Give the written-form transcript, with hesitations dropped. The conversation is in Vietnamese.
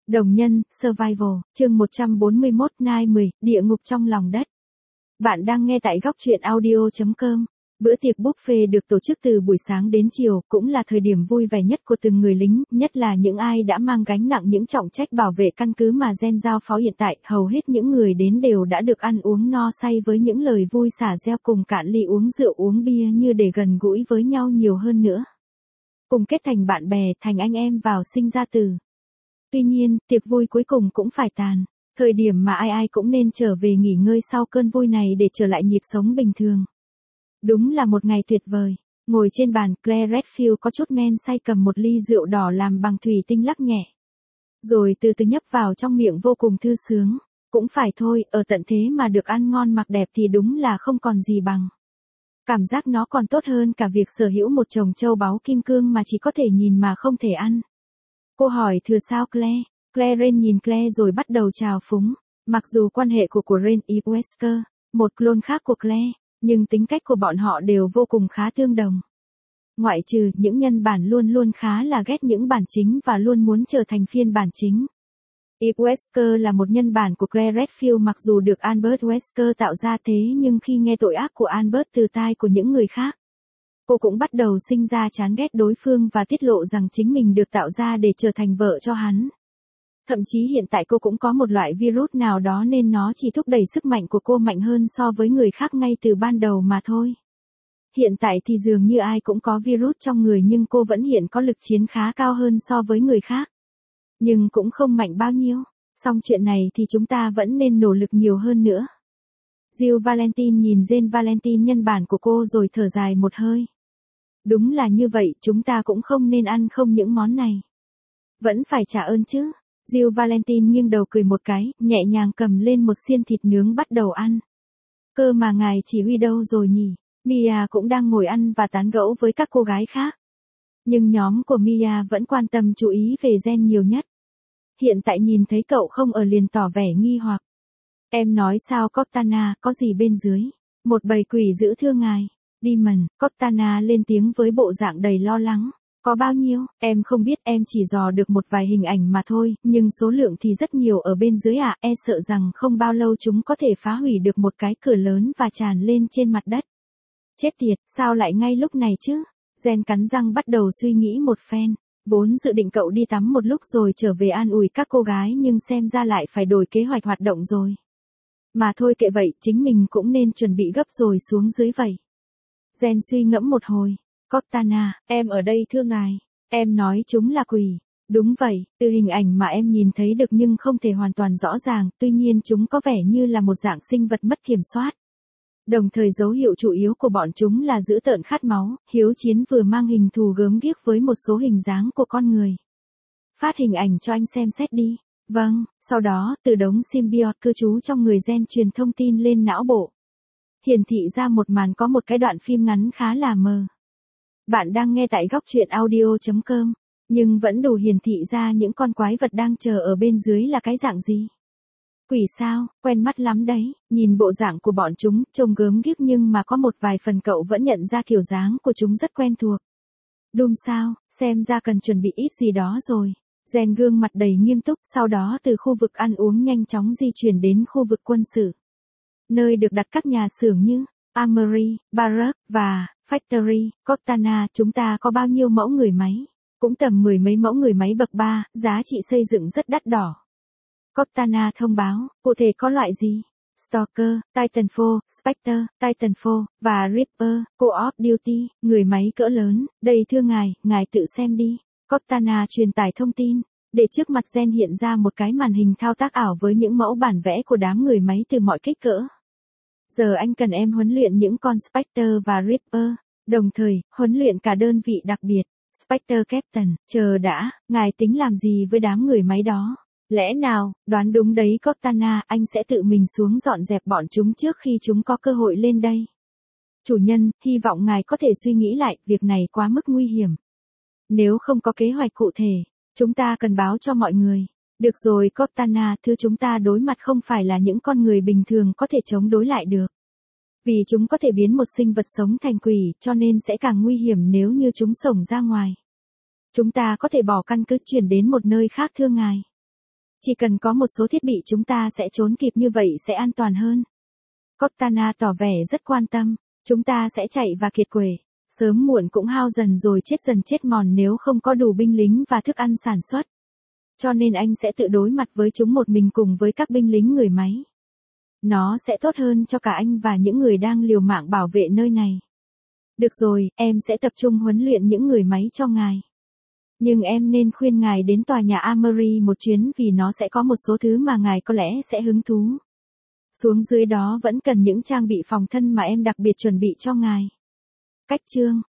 Đồng nhân, Survival, chương 141, Night 10, Địa ngục trong lòng đất. Bạn đang nghe tại góc truyện audio.com. Bữa tiệc buffet được tổ chức từ buổi sáng đến chiều, cũng là thời điểm vui vẻ nhất của từng người lính, nhất là những ai đã mang gánh nặng những trọng trách bảo vệ căn cứ mà Gen giao phó hiện tại. Hầu hết những người đến đều đã được ăn uống no say với những lời vui xả reo cùng cạn ly uống rượu uống bia như để gần gũi với nhau nhiều hơn nữa. Cùng kết thành bạn bè, thành anh em vào sinh ra tử. Tuy nhiên, tiệc vui cuối cùng cũng phải tàn. Thời điểm mà ai ai cũng nên trở về nghỉ ngơi sau cơn vui này để trở lại nhịp sống bình thường. Đúng là một ngày tuyệt vời. Ngồi trên bàn, Claire Redfield có chút men say cầm một ly rượu đỏ làm bằng thủy tinh lắc nhẹ. Rồi từ từ nhấp vào trong miệng vô cùng thư sướng. Cũng phải thôi, ở tận thế mà được ăn ngon mặc đẹp thì đúng là không còn gì bằng. Cảm giác nó còn tốt hơn cả việc sở hữu một chồng châu báu kim cương mà chỉ có thể nhìn mà không thể ăn. Cô hỏi thừa sao Claire? Claire nhìn Claire rồi bắt đầu trào phúng. Mặc dù quan hệ của Ren y Wesker, một clone khác của Claire, nhưng tính cách của bọn họ đều vô cùng khá tương đồng. Ngoại trừ những nhân bản luôn luôn khá là ghét những bản chính và luôn muốn trở thành phiên bản chính. Eve Wesker là một nhân bản của Claire Redfield mặc dù được Albert Wesker tạo ra thế nhưng khi nghe tội ác của Albert từ tai của những người khác, cô cũng bắt đầu sinh ra chán ghét đối phương và tiết lộ rằng chính mình được tạo ra để trở thành vợ cho hắn. Thậm chí hiện tại cô cũng có một loại virus nào đó nên nó chỉ thúc đẩy sức mạnh của cô mạnh hơn so với người khác ngay từ ban đầu mà thôi. Hiện tại thì dường như ai cũng có virus trong người nhưng cô vẫn hiện có lực chiến khá cao hơn so với người khác. Nhưng cũng không mạnh bao nhiêu. Xong chuyện này thì chúng ta vẫn nên nỗ lực nhiều hơn nữa. Jill Valentine nhìn Jane Valentine nhân bản của cô rồi thở dài một hơi. Đúng là như vậy, chúng ta cũng không nên ăn không những món này. Vẫn phải trả ơn chứ. Jill Valentine nghiêng đầu cười một cái, nhẹ nhàng cầm lên một xiên thịt nướng bắt đầu ăn. Cơ mà ngài chỉ huy đâu rồi nhỉ? Mia cũng đang ngồi ăn và tán gẫu với các cô gái khác. Nhưng nhóm của Mia vẫn quan tâm chú ý về Gen nhiều nhất. Hiện tại nhìn thấy cậu không ở liền tỏ vẻ nghi hoặc. Em nói sao Cortana, có gì bên dưới? Một bầy quỷ giữ thưa ngài. Demon, Cortana lên tiếng với bộ dạng đầy lo lắng. Có bao nhiêu, em không biết, em chỉ dò được một vài hình ảnh mà thôi, nhưng số lượng thì rất nhiều ở bên dưới ạ, e sợ rằng không bao lâu chúng có thể phá hủy được một cái cửa lớn và tràn lên trên mặt đất. Chết tiệt, sao lại ngay lúc này chứ? Gen cắn răng bắt đầu suy nghĩ một phen. Vốn dự định cậu đi tắm một lúc rồi trở về an ủi các cô gái nhưng xem ra lại phải đổi kế hoạch hoạt động rồi. Mà thôi kệ vậy, chính mình cũng nên chuẩn bị gấp rồi xuống dưới vậy. Gen suy ngẫm một hồi. Cortana, em ở đây thưa ngài. Em nói chúng là quỷ. Đúng vậy, từ hình ảnh mà em nhìn thấy được nhưng không thể hoàn toàn rõ ràng, tuy nhiên chúng có vẻ như là một dạng sinh vật mất kiểm soát. Đồng thời dấu hiệu chủ yếu của bọn chúng là dữ tợn khát máu, hiếu chiến vừa mang hình thù gớm ghiếc với một số hình dáng của con người. Phát hình ảnh cho anh xem xét đi. Vâng, sau đó, từ đống symbiote cư trú trong người Gen truyền thông tin lên não bộ. Hiển thị ra một màn có một cái đoạn phim ngắn khá là mờ. Bạn đang nghe tại góc truyện audio.com, nhưng vẫn đủ hiển thị ra những con quái vật đang chờ ở bên dưới là cái dạng gì. Quỷ sao, quen mắt lắm đấy, nhìn bộ dạng của bọn chúng, trông gớm ghiếc nhưng mà có một vài phần cậu vẫn nhận ra kiểu dáng của chúng rất quen thuộc. Doom sao, xem ra cần chuẩn bị ít gì đó rồi. Gen gương mặt đầy nghiêm túc, sau đó từ khu vực ăn uống nhanh chóng di chuyển đến khu vực quân sự. Nơi được đặt các nhà xưởng như Armory, Barrack và Factory. Cortana, chúng ta có bao nhiêu mẫu người máy? Cũng tầm 10 mấy mẫu người máy bậc 3, giá trị xây dựng rất đắt đỏ. Cortana thông báo, cụ thể có loại gì? Stalker, Titanfall, Spectre, Titanfall, và Reaper, Co-op Duty, người máy cỡ lớn, đây thưa ngài tự xem đi. Cortana truyền tải thông tin, để trước mặt Gen hiện ra một cái màn hình thao tác ảo với những mẫu bản vẽ của đám người máy từ mọi kích cỡ. Giờ anh cần em huấn luyện những con Spectre và Reaper, đồng thời, huấn luyện cả đơn vị đặc biệt. Spectre Captain, chờ đã, ngài tính làm gì với đám người máy đó? Lẽ nào, đoán đúng đấy Cortana, anh sẽ tự mình xuống dọn dẹp bọn chúng trước khi chúng có cơ hội lên đây. Chủ nhân, hy vọng ngài có thể suy nghĩ lại, việc này quá mức nguy hiểm. Nếu không có kế hoạch cụ thể, chúng ta cần báo cho mọi người. Được rồi Cortana, thứ chúng ta đối mặt không phải là những con người bình thường có thể chống đối lại được. Vì chúng có thể biến một sinh vật sống thành quỷ, cho nên sẽ càng nguy hiểm nếu như chúng xổng ra ngoài. Chúng ta có thể bỏ căn cứ chuyển đến một nơi khác thưa ngài. Chỉ cần có một số thiết bị chúng ta sẽ trốn kịp như vậy sẽ an toàn hơn. Cortana tỏ vẻ rất quan tâm. Chúng ta sẽ chạy và kiệt quệ. Sớm muộn cũng hao dần chết mòn nếu không có đủ binh lính và thức ăn sản xuất. Cho nên anh sẽ tự đối mặt với chúng một mình cùng với các binh lính người máy. Nó sẽ tốt hơn cho cả anh và những người đang liều mạng bảo vệ nơi này. Được rồi, em sẽ tập trung huấn luyện những người máy cho ngài. Nhưng em nên khuyên ngài đến tòa nhà Armory một chuyến vì nó sẽ có một số thứ mà ngài có lẽ sẽ hứng thú. Xuống dưới đó vẫn cần những trang bị phòng thân mà em đặc biệt chuẩn bị cho ngài. Cách chương